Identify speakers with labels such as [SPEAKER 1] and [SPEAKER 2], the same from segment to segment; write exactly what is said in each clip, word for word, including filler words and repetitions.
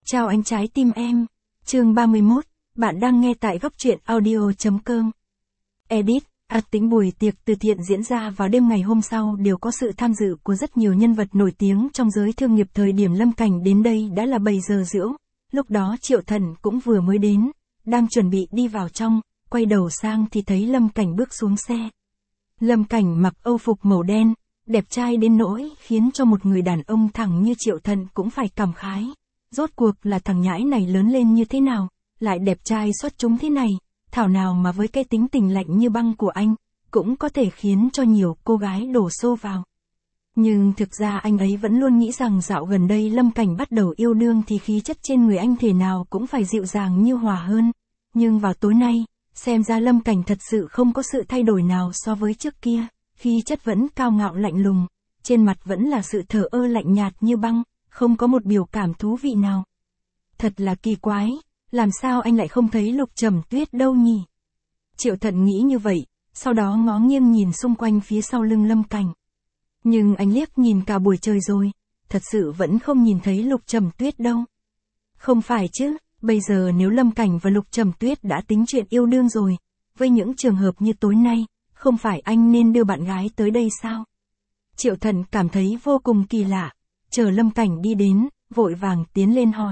[SPEAKER 1] Chào anh trái tim em. Chương ba mươi mốt, bạn đang nghe tại góc truyện audio chấm com. Edit, ạt tính buổi tiệc từ thiện diễn ra vào đêm ngày hôm sau đều có sự tham dự của rất nhiều nhân vật nổi tiếng trong giới thương nghiệp. Thời điểm Lâm Cảnh đến đây đã là bảy giờ rưỡi, lúc đó Triệu Thần cũng vừa mới đến, đang chuẩn bị đi vào trong, quay đầu sang thì thấy Lâm Cảnh bước xuống xe. Lâm Cảnh mặc âu phục màu đen, đẹp trai đến nỗi khiến cho một người đàn ông thẳng như Triệu Thần cũng phải cảm khái. Rốt cuộc là thằng nhãi này lớn lên như thế nào, lại đẹp trai xuất chúng thế này, thảo nào mà với cái tính tình lạnh như băng của anh, cũng có thể khiến cho nhiều cô gái đổ xô vào. Nhưng thực ra anh ấy vẫn luôn nghĩ rằng dạo gần đây Lâm Cảnh bắt đầu yêu đương thì khí chất trên người anh thể nào cũng phải dịu dàng như hòa hơn. Nhưng vào tối nay, xem ra Lâm Cảnh thật sự không có sự thay đổi nào so với trước kia, khí chất vẫn cao ngạo lạnh lùng, trên mặt vẫn là sự thờ ơ lạnh nhạt như băng, không có một biểu cảm thú vị nào. Thật là kỳ quái, làm sao anh lại không thấy Lục Trầm Tuyết đâu nhỉ? Triệu Thần nghĩ như vậy, sau đó ngó nghiêng nhìn xung quanh phía sau lưng Lâm Cảnh. Nhưng anh liếc nhìn cả buổi trời rồi, thật sự vẫn không nhìn thấy Lục Trầm Tuyết đâu. Không phải chứ, bây giờ nếu Lâm Cảnh và Lục Trầm Tuyết đã tính chuyện yêu đương rồi, với những trường hợp như tối nay, không phải anh nên đưa bạn gái tới đây sao? Triệu Thần cảm thấy vô cùng kỳ lạ, chờ Lâm Cảnh đi đến, vội vàng tiến lên hỏi.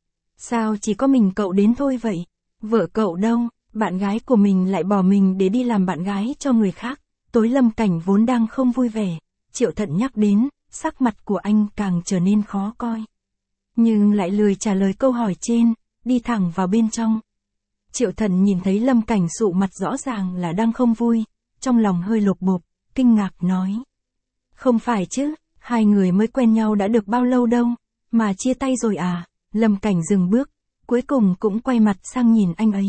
[SPEAKER 1] Sao chỉ có mình cậu đến thôi vậy? Vợ cậu đâu? Bạn gái của mình lại bỏ mình để đi làm bạn gái cho người khác. Tối Lâm Cảnh vốn đang không vui vẻ, Triệu Thần nhắc đến, sắc mặt của anh càng trở nên khó coi. Nhưng lại lười trả lời câu hỏi trên, đi thẳng vào bên trong. Triệu Thần nhìn thấy Lâm Cảnh sụ mặt rõ ràng là đang không vui, trong lòng hơi lột bột, kinh ngạc nói. Không phải chứ, hai người mới quen nhau đã được bao lâu đâu, mà chia tay rồi à? Lâm Cảnh dừng bước, cuối cùng cũng quay mặt sang nhìn anh ấy.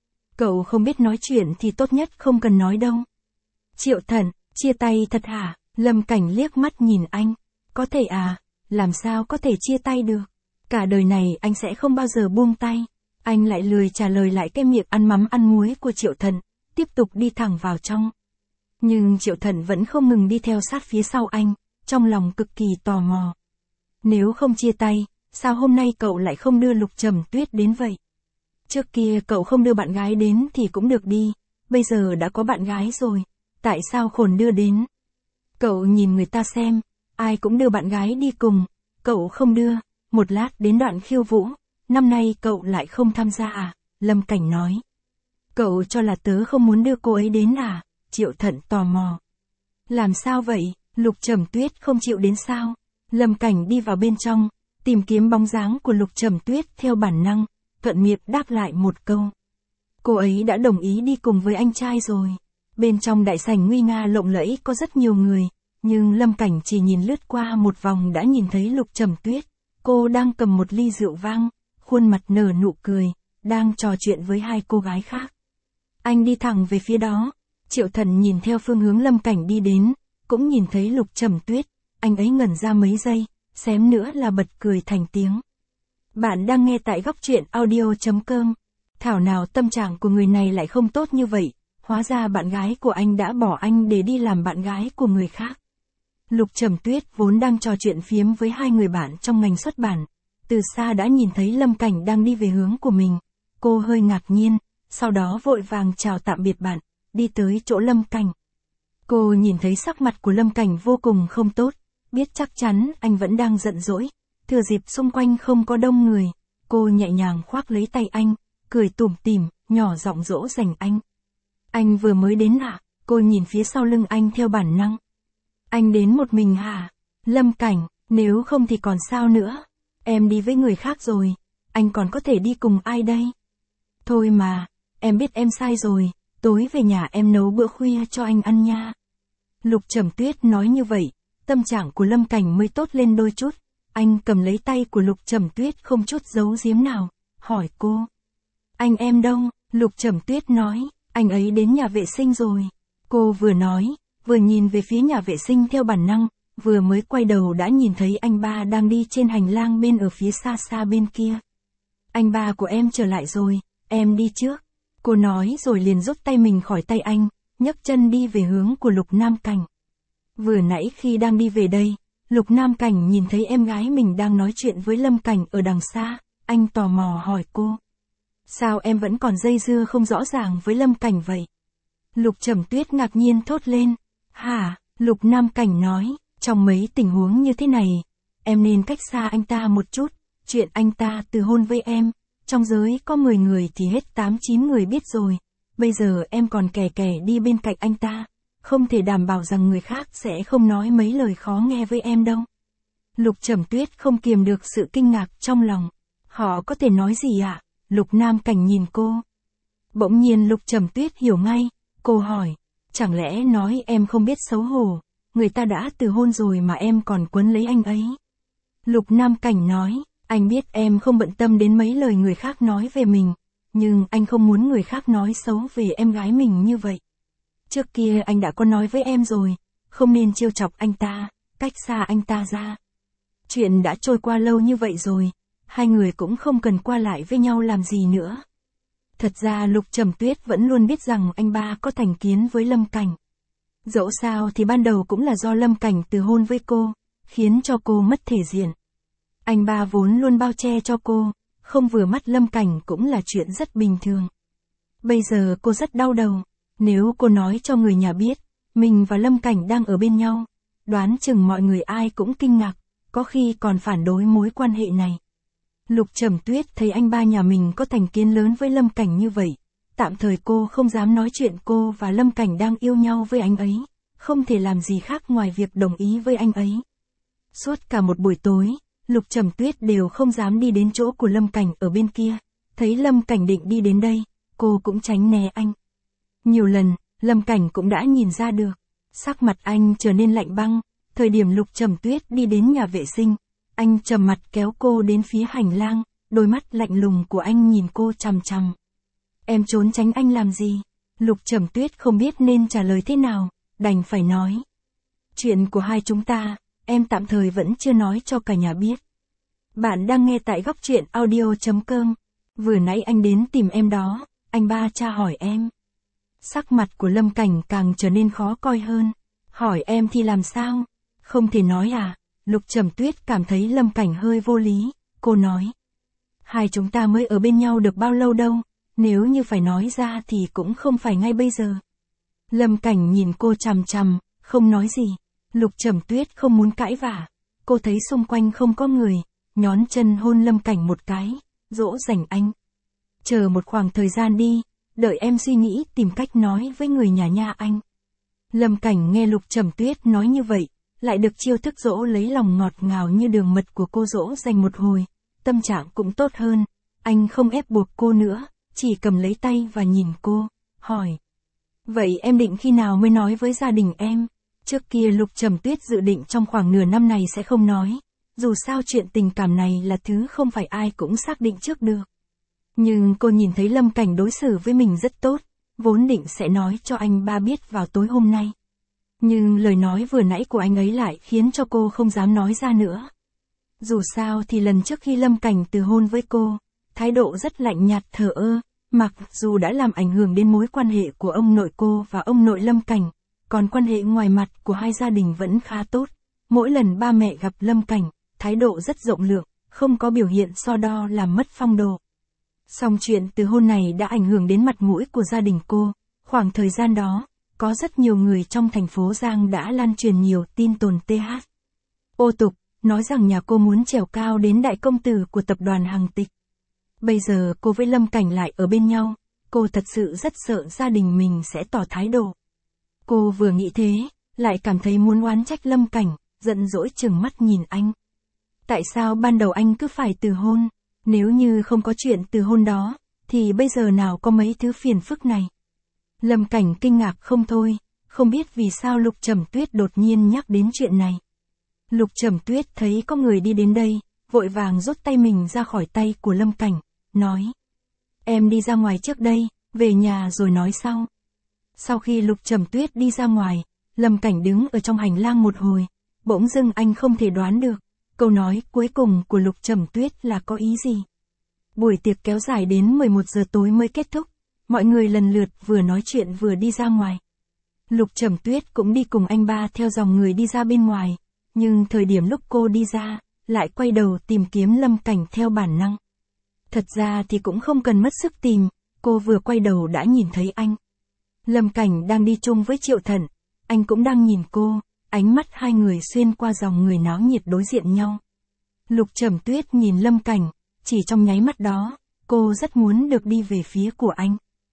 [SPEAKER 1] Cậu không biết nói chuyện thì tốt nhất không cần nói đâu. Triệu Thần, chia tay thật hả? Lâm Cảnh liếc mắt nhìn anh. Có thể à, làm sao có thể chia tay được? Cả đời này anh sẽ không bao giờ buông tay. Anh lại lười trả lời lại cái miệng ăn mắm ăn muối của Triệu Thần, tiếp tục đi thẳng vào trong. Nhưng Triệu Thần vẫn không ngừng đi theo sát phía sau anh, trong lòng cực kỳ tò mò. Nếu không chia tay, sao hôm nay cậu lại không đưa Lục Trầm Tuyết đến vậy? Trước kia cậu không đưa bạn gái đến thì cũng được đi, bây giờ đã có bạn gái rồi, tại sao khồn đưa đến? Cậu nhìn người ta xem, ai cũng đưa bạn gái đi cùng, cậu không đưa, một lát đến đoạn khiêu vũ, năm nay cậu lại không tham gia à? Lâm Cảnh nói. Cậu cho là tớ không muốn đưa cô ấy đến à? Triệu Thần tò mò. Làm sao vậy, Lục Trầm Tuyết không chịu đến sao? Lâm Cảnh đi vào bên trong, tìm kiếm bóng dáng của Lục Trầm Tuyết theo bản năng, thuận miệng đáp lại một câu. Cô ấy đã đồng ý đi cùng với anh trai rồi. Bên trong đại sảnh nguy nga lộng lẫy có rất nhiều người, nhưng Lâm Cảnh chỉ nhìn lướt qua một vòng đã nhìn thấy Lục Trầm Tuyết. Cô đang cầm một ly rượu vang, khuôn mặt nở nụ cười, đang trò chuyện với hai cô gái khác. Anh đi thẳng về phía đó. Triệu Thần nhìn theo phương hướng Lâm Cảnh đi đến, cũng nhìn thấy Lục Trầm Tuyết, anh ấy ngẩn ra mấy giây, xém nữa là bật cười thành tiếng. Bạn đang nghe tại góc truyện audio chấm com. Thảo nào tâm trạng của người này lại không tốt như vậy, hóa ra bạn gái của anh đã bỏ anh để đi làm bạn gái của người khác. Lục Trầm Tuyết vốn đang trò chuyện phiếm với hai người bạn trong ngành xuất bản, từ xa đã nhìn thấy Lâm Cảnh đang đi về hướng của mình, cô hơi ngạc nhiên, sau đó vội vàng chào tạm biệt bạn, đi tới chỗ Lâm Cảnh. Cô nhìn thấy sắc mặt của Lâm Cảnh vô cùng không tốt, biết chắc chắn anh vẫn đang giận dỗi, thừa dịp xung quanh không có đông người, cô nhẹ nhàng khoác lấy tay anh, cười tủm tỉm, nhỏ giọng dỗ dành anh. Anh vừa mới đến hả? Cô nhìn phía sau lưng anh theo bản năng. Anh đến một mình hả? Lâm Cảnh, nếu không thì còn sao nữa? Em đi với người khác rồi, anh còn có thể đi cùng ai đây? Thôi mà, em biết em sai rồi, tối về nhà em nấu bữa khuya cho anh ăn nha. Lục Trầm Tuyết nói như vậy, tâm trạng của Lâm Cảnh mới tốt lên đôi chút. Anh cầm lấy tay của Lục Trầm Tuyết không chút giấu giếm nào, hỏi cô. Anh em đâu? Lục Trầm Tuyết nói, anh ấy đến nhà vệ sinh rồi. Cô vừa nói, vừa nhìn về phía nhà vệ sinh theo bản năng, vừa mới quay đầu đã nhìn thấy anh ba đang đi trên hành lang bên ở phía xa xa bên kia. Anh ba của em trở lại rồi, em đi trước. Cô nói rồi liền rút tay mình khỏi tay anh, nhấc chân đi về hướng của Lục Nam Cảnh. Vừa nãy khi đang đi về đây, Lục Nam Cảnh nhìn thấy em gái mình đang nói chuyện với Lâm Cảnh ở đằng xa, anh tò mò hỏi cô. Sao em vẫn còn dây dưa không rõ ràng với Lâm Cảnh vậy? Lục Trầm Tuyết ngạc nhiên thốt lên. Hả? Lục Nam Cảnh nói, trong mấy tình huống như thế này, em nên cách xa anh ta một chút, chuyện anh ta từ hôn với em, trong giới có mười người thì hết tám chín người biết rồi, bây giờ em còn kè kè đi bên cạnh anh ta, không thể đảm bảo rằng người khác sẽ không nói mấy lời khó nghe với em đâu. Lục Trầm Tuyết không kiềm được sự kinh ngạc trong lòng. Họ có thể nói gì ạ? À? Lục Nam Cảnh nhìn cô. Bỗng nhiên Lục Trầm Tuyết hiểu ngay, cô hỏi, chẳng lẽ nói em không biết xấu hổ, người ta đã từ hôn rồi mà em còn quấn lấy anh ấy. Lục Nam Cảnh nói, anh biết em không bận tâm đến mấy lời người khác nói về mình, nhưng anh không muốn người khác nói xấu về em gái mình như vậy. Trước kia anh đã có nói với em rồi, không nên trêu chọc anh ta, cách xa anh ta ra. Chuyện đã trôi qua lâu như vậy rồi, hai người cũng không cần qua lại với nhau làm gì nữa. Thật ra Lục Trầm Tuyết vẫn luôn biết rằng anh ba có thành kiến với Lâm Cảnh. Dẫu sao thì ban đầu cũng là do Lâm Cảnh từ hôn với cô, khiến cho cô mất thể diện. Anh ba vốn luôn bao che cho cô, không vừa mắt Lâm Cảnh cũng là chuyện rất bình thường. Bây giờ cô rất đau đầu, nếu cô nói cho người nhà biết, mình và Lâm Cảnh đang ở bên nhau, đoán chừng mọi người ai cũng kinh ngạc, có khi còn phản đối mối quan hệ này. Lục Trầm Tuyết thấy anh ba nhà mình có thành kiến lớn với Lâm Cảnh như vậy, tạm thời cô không dám nói chuyện cô và Lâm Cảnh đang yêu nhau với anh ấy, không thể làm gì khác ngoài việc đồng ý với anh ấy. Suốt cả một buổi tối, Lục Trầm Tuyết đều không dám đi đến chỗ của Lâm Cảnh ở bên kia, thấy Lâm Cảnh định đi đến đây, cô cũng tránh né anh. Nhiều lần, Lâm Cảnh cũng đã nhìn ra được, sắc mặt anh trở nên lạnh băng, thời điểm Lục Trầm Tuyết đi đến nhà vệ sinh, anh trầm mặt kéo cô đến phía hành lang, đôi mắt lạnh lùng của anh nhìn cô chằm chằm. Em trốn tránh anh làm gì? Lục Trầm Tuyết không biết nên trả lời thế nào, đành phải nói. Chuyện của hai chúng ta, em tạm thời vẫn chưa nói cho cả nhà biết. Bạn đang nghe tại góc truyện audio chấm com. Vừa nãy anh đến tìm em đó, anh ba tra hỏi em. Sắc mặt của Lâm Cảnh càng trở nên khó coi hơn. Hỏi em thì làm sao? Không thể nói à? Lục Trầm Tuyết cảm thấy Lâm Cảnh hơi vô lý, cô nói. Hai chúng ta mới ở bên nhau được bao lâu đâu, nếu như phải nói ra thì cũng không phải ngay bây giờ. Lâm Cảnh nhìn cô chằm chằm, không nói gì. Lục Trầm Tuyết không muốn cãi vả, cô thấy xung quanh không có người, nhón chân hôn Lâm Cảnh một cái, dỗ dành anh. Chờ một khoảng thời gian đi, đợi em suy nghĩ tìm cách nói với người nhà nha anh. Lâm Cảnh nghe Lục Trầm Tuyết nói như vậy, lại được chiêu thức dỗ lấy lòng ngọt ngào như đường mật của cô dỗ dành một hồi, tâm trạng cũng tốt hơn, anh không ép buộc cô nữa, chỉ cầm lấy tay và nhìn cô, hỏi. Vậy em định khi nào mới nói với gia đình em? Trước kia Lục Trầm Tuyết dự định trong khoảng nửa năm này sẽ không nói, dù sao chuyện tình cảm này là thứ không phải ai cũng xác định trước được. Nhưng cô nhìn thấy Lâm Cảnh đối xử với mình rất tốt, vốn định sẽ nói cho anh ba biết vào tối hôm nay. Nhưng lời nói vừa nãy của anh ấy lại khiến cho cô không dám nói ra nữa. Dù sao thì lần trước khi Lâm Cảnh từ hôn với cô, thái độ rất lạnh nhạt thờ ơ, mặc dù đã làm ảnh hưởng đến mối quan hệ của ông nội cô và ông nội Lâm Cảnh, còn quan hệ ngoài mặt của hai gia đình vẫn khá tốt. Mỗi lần ba mẹ gặp Lâm Cảnh, thái độ rất rộng lượng, không có biểu hiện so đo làm mất phong độ. Song chuyện từ hôn này đã ảnh hưởng đến mặt mũi của gia đình cô. Khoảng thời gian đó, có rất nhiều người trong thành phố Giang đã lan truyền nhiều tin đồn tê hát. Ô tục, nói rằng nhà cô muốn trèo cao đến đại công tử của tập đoàn Hằng Tịch. Bây giờ cô với Lâm Cảnh lại ở bên nhau, cô thật sự rất sợ gia đình mình sẽ tỏ thái độ. Cô vừa nghĩ thế, lại cảm thấy muốn oán trách Lâm Cảnh, giận dỗi trừng mắt nhìn anh. Tại sao ban đầu anh cứ phải từ hôn? Nếu như không có chuyện từ hôn đó, thì bây giờ nào có mấy thứ phiền phức này? Lâm Cảnh kinh ngạc không thôi, không biết vì sao Lục Trầm Tuyết đột nhiên nhắc đến chuyện này. Lục Trầm Tuyết thấy có người đi đến đây, vội vàng rút tay mình ra khỏi tay của Lâm Cảnh, nói. Em đi ra ngoài trước đây, về nhà rồi nói sau. Sau khi Lục Trầm Tuyết đi ra ngoài, Lâm Cảnh đứng ở trong hành lang một hồi, bỗng dưng anh không thể đoán được, câu nói cuối cùng của Lục Trầm Tuyết là có ý gì. Buổi tiệc kéo dài đến mười một giờ tối mới kết thúc, mọi người lần lượt vừa nói chuyện vừa đi ra ngoài. Lục Trầm Tuyết cũng đi cùng anh ba theo dòng người đi ra bên ngoài, nhưng thời điểm lúc cô đi ra, lại quay đầu tìm kiếm Lâm Cảnh theo bản năng. Thật ra thì cũng không cần mất sức tìm, cô vừa quay đầu đã nhìn thấy anh. Lâm Cảnh đang đi chung với Triệu Thận, anh cũng đang nhìn cô, ánh mắt hai người xuyên qua dòng người náo nhiệt đối diện nhau. Lục Trầm Tuyết nhìn Lâm Cảnh, chỉ trong nháy mắt đó, cô rất muốn được đi về phía của anh.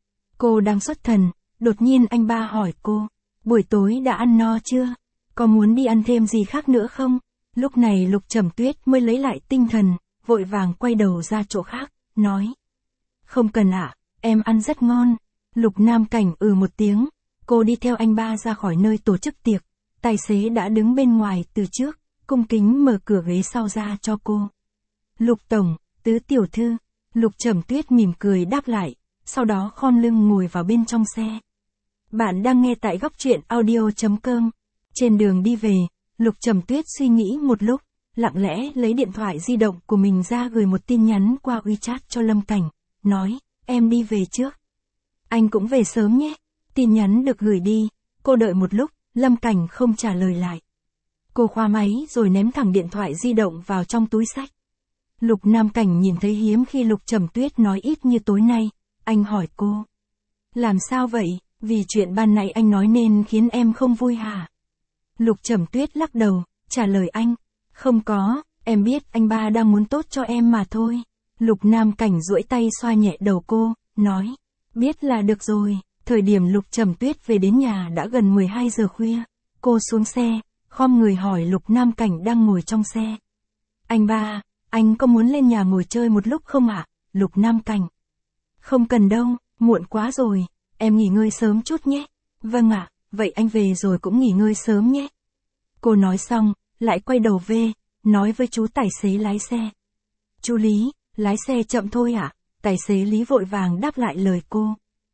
[SPEAKER 1] Cô đang xuất thần, đột nhiên anh ba hỏi cô, buổi tối đã ăn no chưa? Có muốn đi ăn thêm gì khác nữa không? Lúc này Lục Trầm Tuyết mới lấy lại tinh thần, vội vàng quay đầu ra chỗ khác, nói. Không cần ạ, em ăn rất ngon. Lục Nam Cảnh ừ một tiếng, cô đi theo anh ba ra khỏi nơi tổ chức tiệc. Tài xế đã đứng bên ngoài từ trước, cung kính mở cửa ghế sau ra cho cô. Lục Tổng, Tứ Tiểu Thư. Lục Trầm Tuyết mỉm cười đáp lại, sau đó khom lưng ngồi vào bên trong xe. Bạn đang nghe tại góc truyện audio chấm com. Trên đường đi về, Lục Trầm Tuyết suy nghĩ một lúc, lặng lẽ lấy điện thoại di động của mình ra gửi một tin nhắn qua WeChat cho Lâm Cảnh, nói, em đi về trước. Anh cũng về sớm nhé. Tin nhắn được gửi đi, cô đợi một lúc, Lâm Cảnh không trả lời lại. Cô khóa máy rồi ném thẳng điện thoại di động vào trong túi xách. Lục Nam Cảnh nhìn thấy hiếm khi Lục Trầm Tuyết nói ít như tối nay, anh hỏi cô. Làm sao vậy, vì chuyện ban nãy anh nói nên khiến em không vui hả? Lục Trầm Tuyết lắc đầu, trả lời anh, không có, em biết anh ba đang muốn tốt cho em mà thôi. Lục Nam Cảnh duỗi tay xoa nhẹ đầu cô, nói, biết là được rồi. Thời điểm Lục Trầm Tuyết về đến nhà đã gần mười hai giờ khuya, cô xuống xe, khom người hỏi Lục Nam Cảnh đang ngồi trong xe. Anh ba, anh có muốn lên nhà ngồi chơi một lúc không ạ? Lục Nam Cảnh. Không cần đâu, muộn quá rồi, em nghỉ ngơi sớm chút nhé. Vâng ạ, vậy anh về rồi cũng nghỉ ngơi sớm nhé. Cô nói xong, lại quay đầu về, nói với chú tài xế lái xe. Chú Lý, lái xe chậm thôi ạ. Tài xế Lý vội vàng đáp lại lời cô.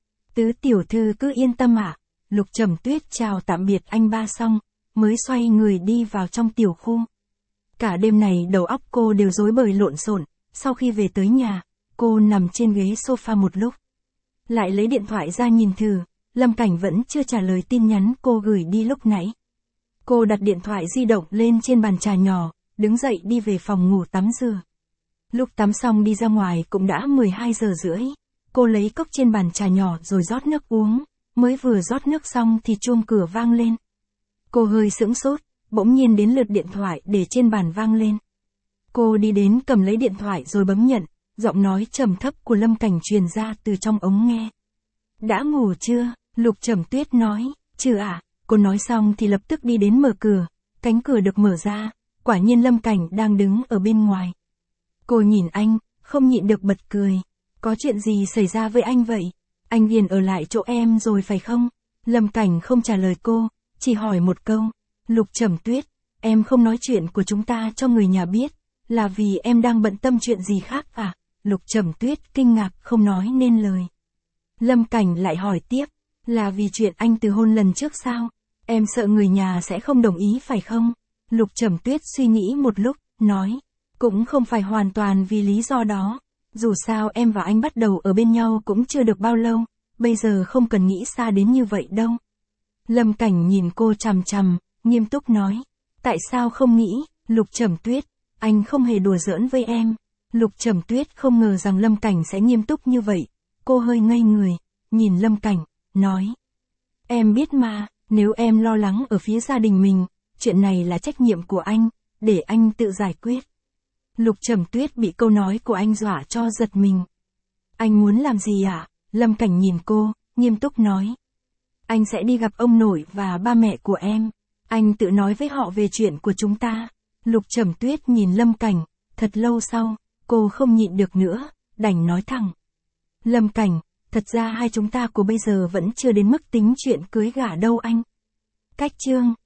[SPEAKER 1] Tứ Tiểu Thư cứ yên tâm ạ. Lục Trầm Tuyết chào tạm biệt anh ba xong, mới xoay người đi vào trong tiểu khu. Cả đêm này đầu óc cô đều rối bời lộn xộn. Sau khi về tới nhà, cô nằm trên ghế sofa một lúc. Lại lấy điện thoại ra nhìn thử, Lâm Cảnh vẫn chưa trả lời tin nhắn cô gửi đi lúc nãy. Cô đặt điện thoại di động lên trên bàn trà nhỏ, đứng dậy đi về phòng ngủ tắm rửa. Lúc tắm xong đi ra ngoài cũng đã mười hai giờ rưỡi. Cô lấy cốc trên bàn trà nhỏ rồi rót nước uống, mới vừa rót nước xong thì chuông cửa vang lên. Cô hơi sững sốt, bỗng nhiên đến lượt điện thoại để trên bàn vang lên. Cô đi đến cầm lấy điện thoại rồi bấm nhận, giọng nói trầm thấp của Lâm Cảnh truyền ra từ trong ống nghe. Đã ngủ chưa? Lục Trầm Tuyết nói, chưa ạ. À? Cô nói xong thì lập tức đi đến mở cửa, cánh cửa được mở ra, quả nhiên Lâm Cảnh đang đứng ở bên ngoài. Cô nhìn anh, không nhịn được bật cười. Có chuyện gì xảy ra với anh vậy? Anh liền ở lại chỗ em rồi phải không? Lâm Cảnh không trả lời cô, chỉ hỏi một câu. Lục Trầm Tuyết, em không nói chuyện của chúng ta cho người nhà biết, là vì em đang bận tâm chuyện gì khác à? Lục Trầm Tuyết kinh ngạc không nói nên lời. Lâm Cảnh lại hỏi tiếp, là vì chuyện anh từ hôn lần trước sao? Em sợ người nhà sẽ không đồng ý phải không? Lục Trầm Tuyết suy nghĩ một lúc, nói, cũng không phải hoàn toàn vì lý do đó. Dù sao em và anh bắt đầu ở bên nhau cũng chưa được bao lâu, bây giờ không cần nghĩ xa đến như vậy đâu. Lâm Cảnh nhìn cô chằm chằm, nghiêm túc nói, tại sao không nghĩ? Lục Trầm Tuyết, anh không hề đùa giỡn với em. Lục Trầm Tuyết không ngờ rằng Lâm Cảnh sẽ nghiêm túc như vậy, cô hơi ngây người, nhìn Lâm Cảnh, nói, em biết mà, nếu em lo lắng ở phía gia đình mình, chuyện này là trách nhiệm của anh, để anh tự giải quyết. Lục Trầm Tuyết bị câu nói của anh dọa cho giật mình. Anh muốn làm gì ạ? À? Lâm Cảnh nhìn cô, nghiêm túc nói. Anh sẽ đi gặp ông nội và ba mẹ của em. Anh tự nói với họ về chuyện của chúng ta. Lục Trầm Tuyết nhìn Lâm Cảnh, thật lâu sau, cô không nhịn được nữa, đành nói thẳng. Lâm Cảnh, thật ra hai chúng ta của bây giờ vẫn chưa đến mức tính chuyện cưới gả đâu anh. Cách chương